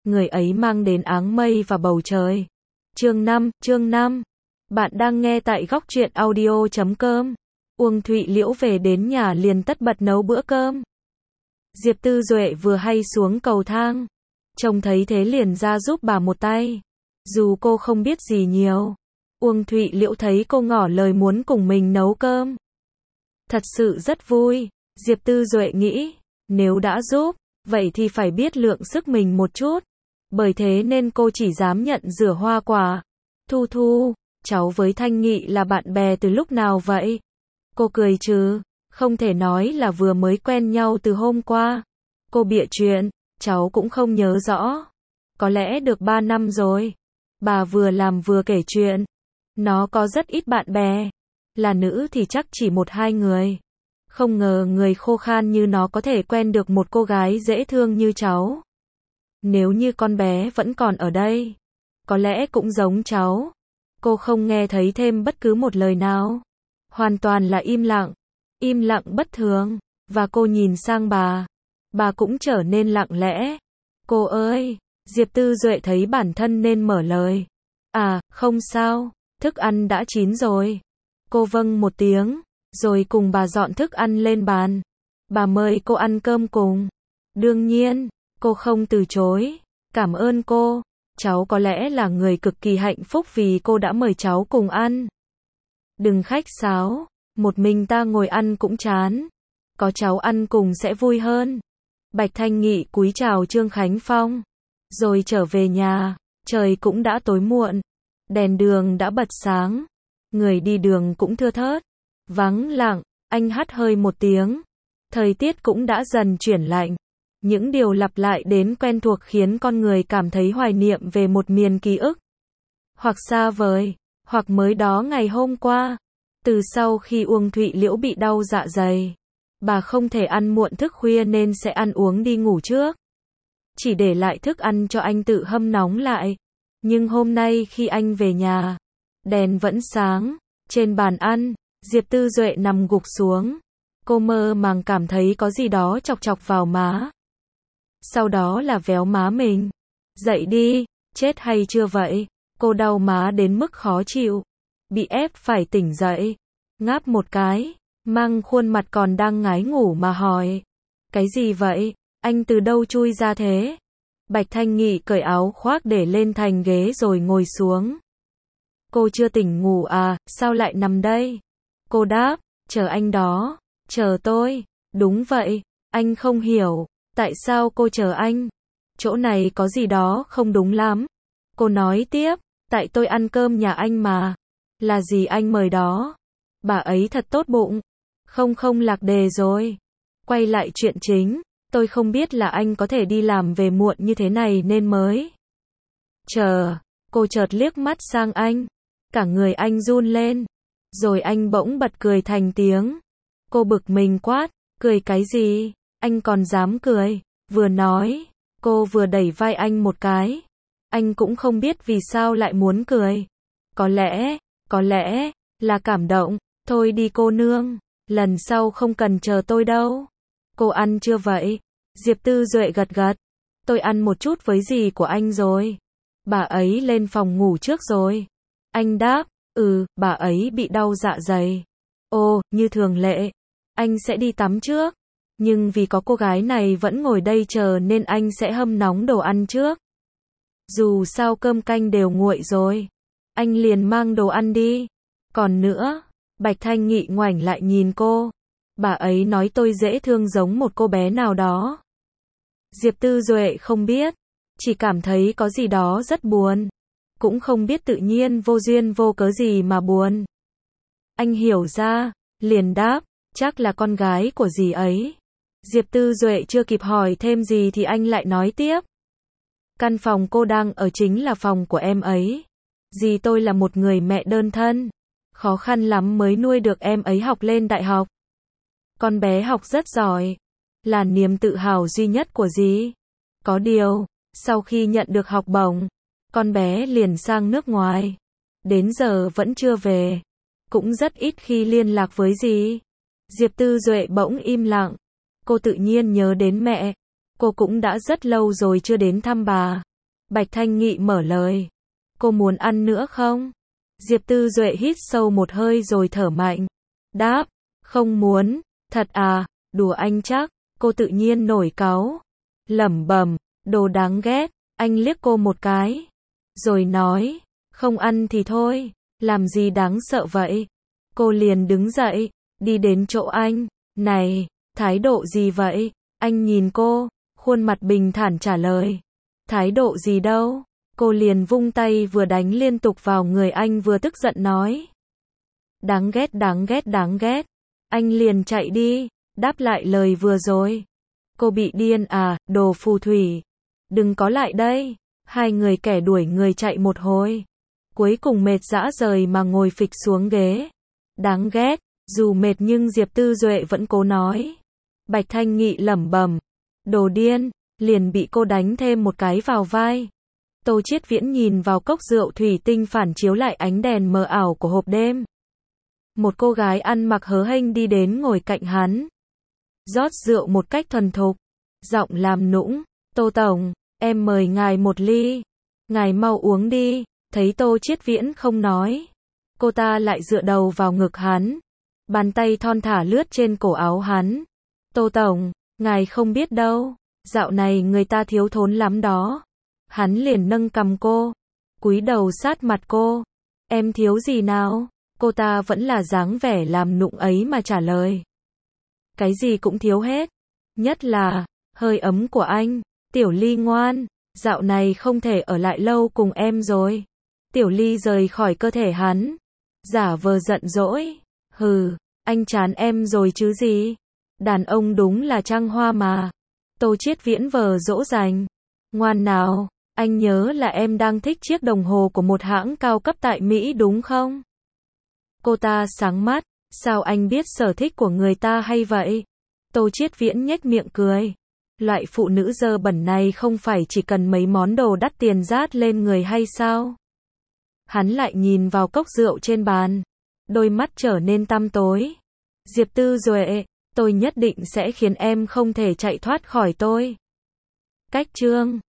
người ấy mang đến áng mây và bầu trời. Chương 5. Bạn đang nghe tại góc truyện audio.com. Uông Thụy Liễu về đến nhà liền tất bật nấu bữa cơm. Diệp Tư Duệ vừa hay xuống cầu thang, trông thấy thế liền ra giúp bà một tay. Dù cô không biết gì nhiều, Uông Thụy Liễu thấy cô ngỏ lời muốn cùng mình nấu cơm. Thật sự rất vui, Diệp Tư Duệ nghĩ, nếu đã giúp, vậy thì phải biết lượng sức mình một chút. Bởi thế nên cô chỉ dám nhận rửa hoa quả. Thu, cháu với Thanh Nghị là bạn bè từ lúc nào vậy? Cô cười trừ, không thể nói là vừa mới quen nhau từ hôm qua. Cô bịa chuyện, cháu cũng không nhớ rõ. Có lẽ được 3 năm rồi. Bà vừa làm vừa kể chuyện. Nó có rất ít bạn bè. Là nữ thì chắc chỉ 1-2 người. Không ngờ người khô khan như nó có thể quen được một cô gái dễ thương như cháu. Nếu như con bé vẫn còn ở đây, có lẽ cũng giống cháu. Cô không nghe thấy thêm bất cứ một lời nào. Hoàn toàn là im lặng bất thường. Và cô nhìn sang bà cũng trở nên lặng lẽ. Cô ơi, Diệp Tư Duệ thấy bản thân nên mở lời. À, không sao, thức ăn đã chín rồi. Cô vâng một tiếng, rồi cùng bà dọn thức ăn lên bàn. Bà mời cô ăn cơm cùng. Đương nhiên, cô không từ chối. Cảm ơn cô, cháu có lẽ là người cực kỳ hạnh phúc vì cô đã mời cháu cùng ăn. Đừng khách sáo, một mình ta ngồi ăn cũng chán. Có cháu ăn cùng sẽ vui hơn. Bạch Thanh Nghị cúi chào Trương Khánh Phong, rồi trở về nhà. Trời cũng đã tối muộn, đèn đường đã bật sáng, người đi đường cũng thưa thớt, vắng lặng. Anh hắt hơi một tiếng, thời tiết cũng đã dần chuyển lạnh. Những điều lặp lại đến quen thuộc khiến con người cảm thấy hoài niệm về một miền ký ức, hoặc xa vời, hoặc mới đó ngày hôm qua. Từ sau khi Uông Thụy Liễu bị đau dạ dày, bà không thể ăn muộn thức khuya nên sẽ ăn uống đi ngủ trước, chỉ để lại thức ăn cho anh tự hâm nóng lại. Nhưng hôm nay khi anh về nhà, đèn vẫn sáng. Trên bàn ăn, Diệp Tư Duệ nằm gục xuống. Cô mơ màng cảm thấy có gì đó chọc chọc vào má. Sau đó là véo má mình. Dậy đi, chết hay chưa vậy? Cô đau má đến mức khó chịu, bị ép phải tỉnh dậy. Ngáp một cái, mang khuôn mặt còn đang ngái ngủ mà hỏi. Cái gì vậy? Anh từ đâu chui ra thế? Bạch Thanh Nghị cởi áo khoác để lên thành ghế rồi ngồi xuống. Cô chưa tỉnh ngủ à, sao lại nằm đây? Cô đáp, chờ anh đó. Chờ tôi? Đúng vậy, anh không hiểu, tại sao cô chờ anh? Chỗ này có gì đó không đúng lắm. Cô nói tiếp, tại tôi ăn cơm nhà anh mà. Là gì anh mời đó? Bà ấy thật tốt bụng. Không lạc đề rồi. Quay lại chuyện chính, tôi không biết là anh có thể đi làm về muộn như thế này nên mới. Chờ, cô chợt liếc mắt sang anh. Cả người anh run lên. Rồi anh bỗng bật cười thành tiếng. Cô bực mình quát, cười cái gì? Anh còn dám cười? Vừa nói, cô vừa đẩy vai anh một cái. Anh cũng không biết vì sao lại muốn cười. Có lẽ là cảm động. Thôi đi cô nương, lần sau không cần chờ tôi đâu. Cô ăn chưa vậy? Diệp Tư Duệ gật gật. Tôi ăn một chút với dì của anh rồi. Bà ấy lên phòng ngủ trước rồi. Anh đáp, bà ấy bị đau dạ dày. Ồ, như thường lệ, anh sẽ đi tắm trước. Nhưng vì có cô gái này vẫn ngồi đây chờ nên anh sẽ hâm nóng đồ ăn trước. Dù sao cơm canh đều nguội rồi, anh liền mang đồ ăn đi. Còn nữa, Bạch Thanh Nghị ngoảnh lại nhìn cô. Bà ấy nói tôi dễ thương giống một cô bé nào đó. Diệp Tư Duệ không biết, chỉ cảm thấy có gì đó rất buồn. Cũng không biết tự nhiên vô duyên vô cớ gì mà buồn. Anh hiểu ra, liền đáp, chắc là con gái của dì ấy. Diệp Tư Duệ chưa kịp hỏi thêm gì thì anh lại nói tiếp. Căn phòng cô đang ở chính là phòng của em ấy. Dì tôi là một người mẹ đơn thân. Khó khăn lắm mới nuôi được em ấy học lên đại học. Con bé học rất giỏi, là niềm tự hào duy nhất của dì. Có điều, sau khi nhận được học bổng, con bé liền sang nước ngoài. Đến giờ vẫn chưa về. Cũng rất ít khi liên lạc với dì. Diệp Tư Duệ bỗng im lặng. Cô tự nhiên nhớ đến mẹ. Cô cũng đã rất lâu rồi chưa đến thăm bà. Bạch Thanh Nghị mở lời. Cô muốn ăn nữa không? Diệp Tư Duệ hít sâu một hơi rồi thở mạnh. Đáp, không muốn. Thật à, đùa anh chắc. Cô tự nhiên nổi cáu. Lẩm bẩm, đồ đáng ghét. Anh liếc cô một cái. Rồi nói, không ăn thì thôi, làm gì đáng sợ vậy? Cô liền đứng dậy, đi đến chỗ anh. Này, thái độ gì vậy? Anh nhìn cô, khuôn mặt bình thản trả lời. Thái độ gì đâu? Cô liền vung tay vừa đánh liên tục vào người anh vừa tức giận nói. Đáng ghét, đáng ghét, đáng ghét. Anh liền chạy đi, đáp lại lời vừa rồi. Cô bị điên à, đồ phù thủy. Đừng có lại đây. Hai người kẻ đuổi người chạy một hồi. Cuối cùng mệt rã rời mà ngồi phịch xuống ghế. Đáng ghét, dù mệt nhưng Diệp Tư Duệ vẫn cố nói. Bạch Thanh Nghị lẩm bẩm. Đồ điên, liền bị cô đánh thêm một cái vào vai. Tô Chiết Viễn nhìn vào cốc rượu thủy tinh phản chiếu lại ánh đèn mờ ảo của hộp đêm. Một cô gái ăn mặc hớ hênh đi đến ngồi cạnh hắn. Rót rượu một cách thuần thục. Giọng làm nũng. Tô Tổng, em mời ngài một ly. Ngài mau uống đi. Thấy Tô Chiết Viễn không nói. Cô ta lại dựa đầu vào ngực hắn. Bàn tay thon thả lướt trên cổ áo hắn. Tô Tổng, ngài không biết đâu. Dạo này người ta thiếu thốn lắm đó. Hắn liền nâng cằm cô. Cúi đầu sát mặt cô. Em thiếu gì nào? Cô ta vẫn là dáng vẻ làm nũng ấy mà trả lời. Cái gì cũng thiếu hết. Nhất là, hơi ấm của anh. Tiểu Ly ngoan, dạo này không thể ở lại lâu cùng em rồi. Tiểu Ly rời khỏi cơ thể hắn. Giả vờ giận dỗi. Hừ, anh chán em rồi chứ gì. Đàn ông đúng là trăng hoa mà. Tô Chiết Viễn vờ dỗ dành. Ngoan nào, anh nhớ là em đang thích chiếc đồng hồ của một hãng cao cấp tại Mỹ đúng không? Cô ta sáng mắt. Sao anh biết sở thích của người ta hay vậy? Tô Chiết Viễn nhếch miệng cười. Loại phụ nữ dơ bẩn này không phải chỉ cần mấy món đồ đắt tiền rát lên người hay sao? Hắn lại nhìn vào cốc rượu trên bàn. Đôi mắt trở nên tăm tối. Diệp Tư Duệ, tôi nhất định sẽ khiến em không thể chạy thoát khỏi tôi. Cách chương